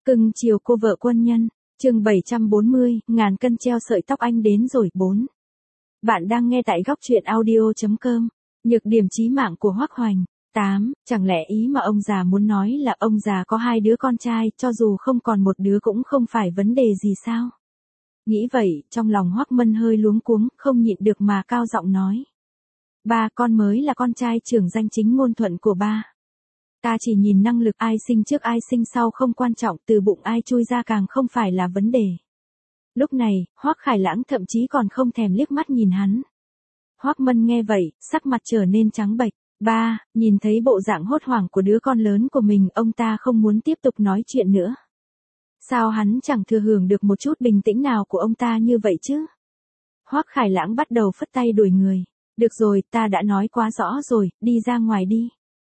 Cưng chiều cô vợ quân nhân, chương 740, ngàn cân treo sợi tóc anh đến rồi 4. Bạn đang nghe tại góc truyện audio.com. Nhược điểm chí mạng của Hoắc Hoành. 8. Chẳng lẽ ý mà ông già muốn nói là ông già có 2 đứa con trai, cho dù không còn một đứa cũng không phải vấn đề gì sao? Nghĩ vậy, trong lòng Hoắc Mân hơi luống cuống, không nhịn được mà cao giọng nói. Ba, con mới là con trai trưởng danh chính ngôn thuận của ba. Ta chỉ nhìn năng lực, ai sinh trước ai sinh sau không quan trọng, từ bụng ai chui ra càng không phải là vấn đề. Lúc này, Hoắc Khải Lãng thậm chí còn không thèm liếc mắt nhìn hắn. Hoắc Mân nghe vậy, sắc mặt trở nên trắng bệch. Ba, nhìn thấy bộ dạng hốt hoảng của đứa con lớn của mình, ông ta không muốn tiếp tục nói chuyện nữa. Sao hắn chẳng thừa hưởng được một chút bình tĩnh nào của ông ta như vậy chứ? Hoắc Khải Lãng bắt đầu phất tay đuổi người. Được rồi, ta đã nói quá rõ rồi, đi ra ngoài đi.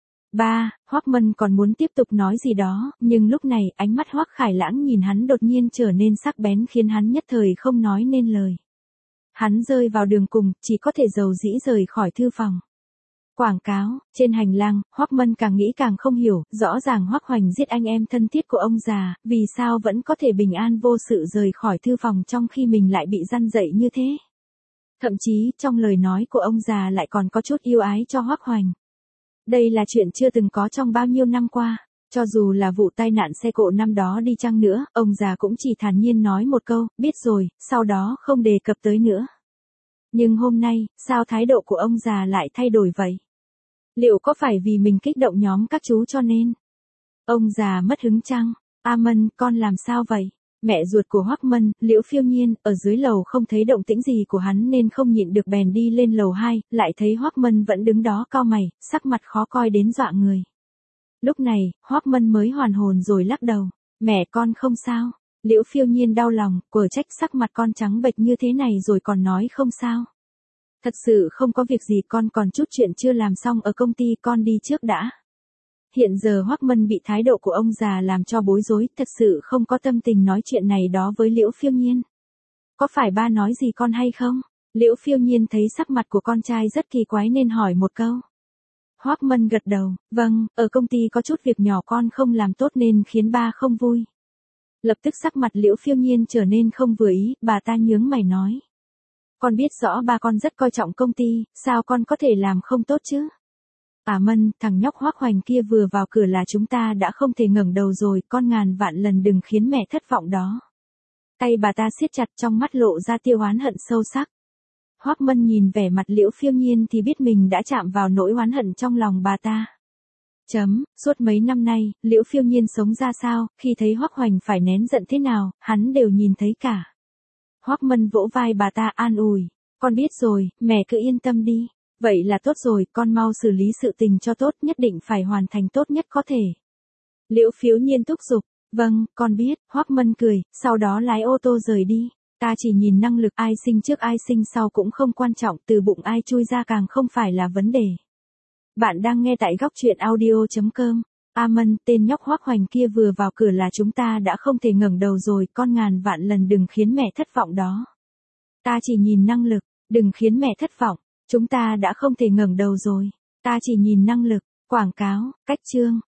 Ba, Hoắc Mân còn muốn tiếp tục nói gì đó, nhưng lúc này ánh mắt Hoắc Khải Lãng nhìn hắn đột nhiên trở nên sắc bén khiến hắn nhất thời không nói nên lời. Hắn rơi vào đường cùng, chỉ có thể dầu dĩ rời khỏi thư phòng. Quảng cáo, trên hành lang, Hoắc Mân càng nghĩ càng không hiểu, rõ ràng Hoắc Hoành giết anh em thân thiết của ông già, vì sao vẫn có thể bình an vô sự rời khỏi thư phòng trong khi mình lại bị răn dậy như thế. Thậm chí, trong lời nói của ông già lại còn có chút yêu ái cho Hoắc Hoành. Đây là chuyện chưa từng có trong bao nhiêu năm qua, cho dù là vụ tai nạn xe cộ năm đó đi chăng nữa, ông già cũng chỉ thản nhiên nói một câu, biết rồi, sau đó không đề cập tới nữa. Nhưng hôm nay, sao thái độ của ông già lại thay đổi vậy? Liệu có phải vì mình kích động nhóm các chú cho nên? Ông già mất hứng chăng? A Mân, con làm sao vậy? Mẹ ruột của Hoắc Mân, Liễu Phiêu Nhiên, ở dưới lầu không thấy động tĩnh gì của hắn nên không nhịn được bèn đi lên lầu 2, lại thấy Hoắc Mân vẫn đứng đó cau mày, sắc mặt khó coi đến dọa người. Lúc này, Hoắc Mân mới hoàn hồn rồi lắc đầu, mẹ con không sao. Liễu Phiêu Nhiên đau lòng, quở trách sắc mặt con trắng bệch như thế này rồi còn nói không sao. Thật sự không có việc gì, con còn chút chuyện chưa làm xong ở công ty, con đi trước đã. Hiện giờ Hoắc Mân bị thái độ của ông già làm cho bối rối, thật sự không có tâm tình nói chuyện này đó với Liễu Phiêu Nhiên. Có phải ba nói gì con hay không? Liễu Phiêu Nhiên thấy sắc mặt của con trai rất kỳ quái nên hỏi một câu. Hoắc Mân gật đầu, vâng, ở công ty có chút việc nhỏ con không làm tốt nên khiến ba không vui. Lập tức sắc mặt Liễu Phiêu Nhiên trở nên không vừa ý, bà ta nhướng mày nói. Con biết rõ ba con rất coi trọng công ty, sao con có thể làm không tốt chứ? À Mân, thằng nhóc Hoắc Hoành kia vừa vào cửa là chúng ta đã không thể ngẩng đầu rồi, con ngàn vạn lần đừng khiến mẹ thất vọng đó. Tay bà ta siết chặt, trong mắt lộ ra tia oán hận sâu sắc. Hoắc Mân nhìn vẻ mặt Liễu Phiêu Nhiên thì biết mình đã chạm vào nỗi oán hận trong lòng bà ta. Suốt mấy năm nay, Liễu Phiêu Nhiên sống ra sao, khi thấy Hoắc Hoành phải nén giận thế nào, hắn đều nhìn thấy cả. Hoắc Mân vỗ vai bà ta an ủi, con biết rồi, mẹ cứ yên tâm đi. Vậy là tốt rồi, con mau xử lý sự tình cho tốt, nhất định phải hoàn thành tốt nhất có thể. Liễu Phiêu Nhiên thúc giục, vâng, con biết, Hoắc Mân cười, sau đó lái ô tô rời đi. Ta chỉ nhìn năng lực, ai sinh trước ai sinh sau cũng không quan trọng, từ bụng ai chui ra càng không phải là vấn đề. Bạn đang nghe tại góc truyện audio.com. A Mân, tên nhóc Hoắc Hoành kia vừa vào cửa là chúng ta đã không thể ngẩng đầu rồi, con ngàn vạn lần đừng khiến mẹ thất vọng đó. Ta chỉ nhìn năng lực, đừng khiến mẹ thất vọng, chúng ta đã không thể ngẩng đầu rồi. Ta chỉ nhìn năng lực, quảng cáo, cách chương.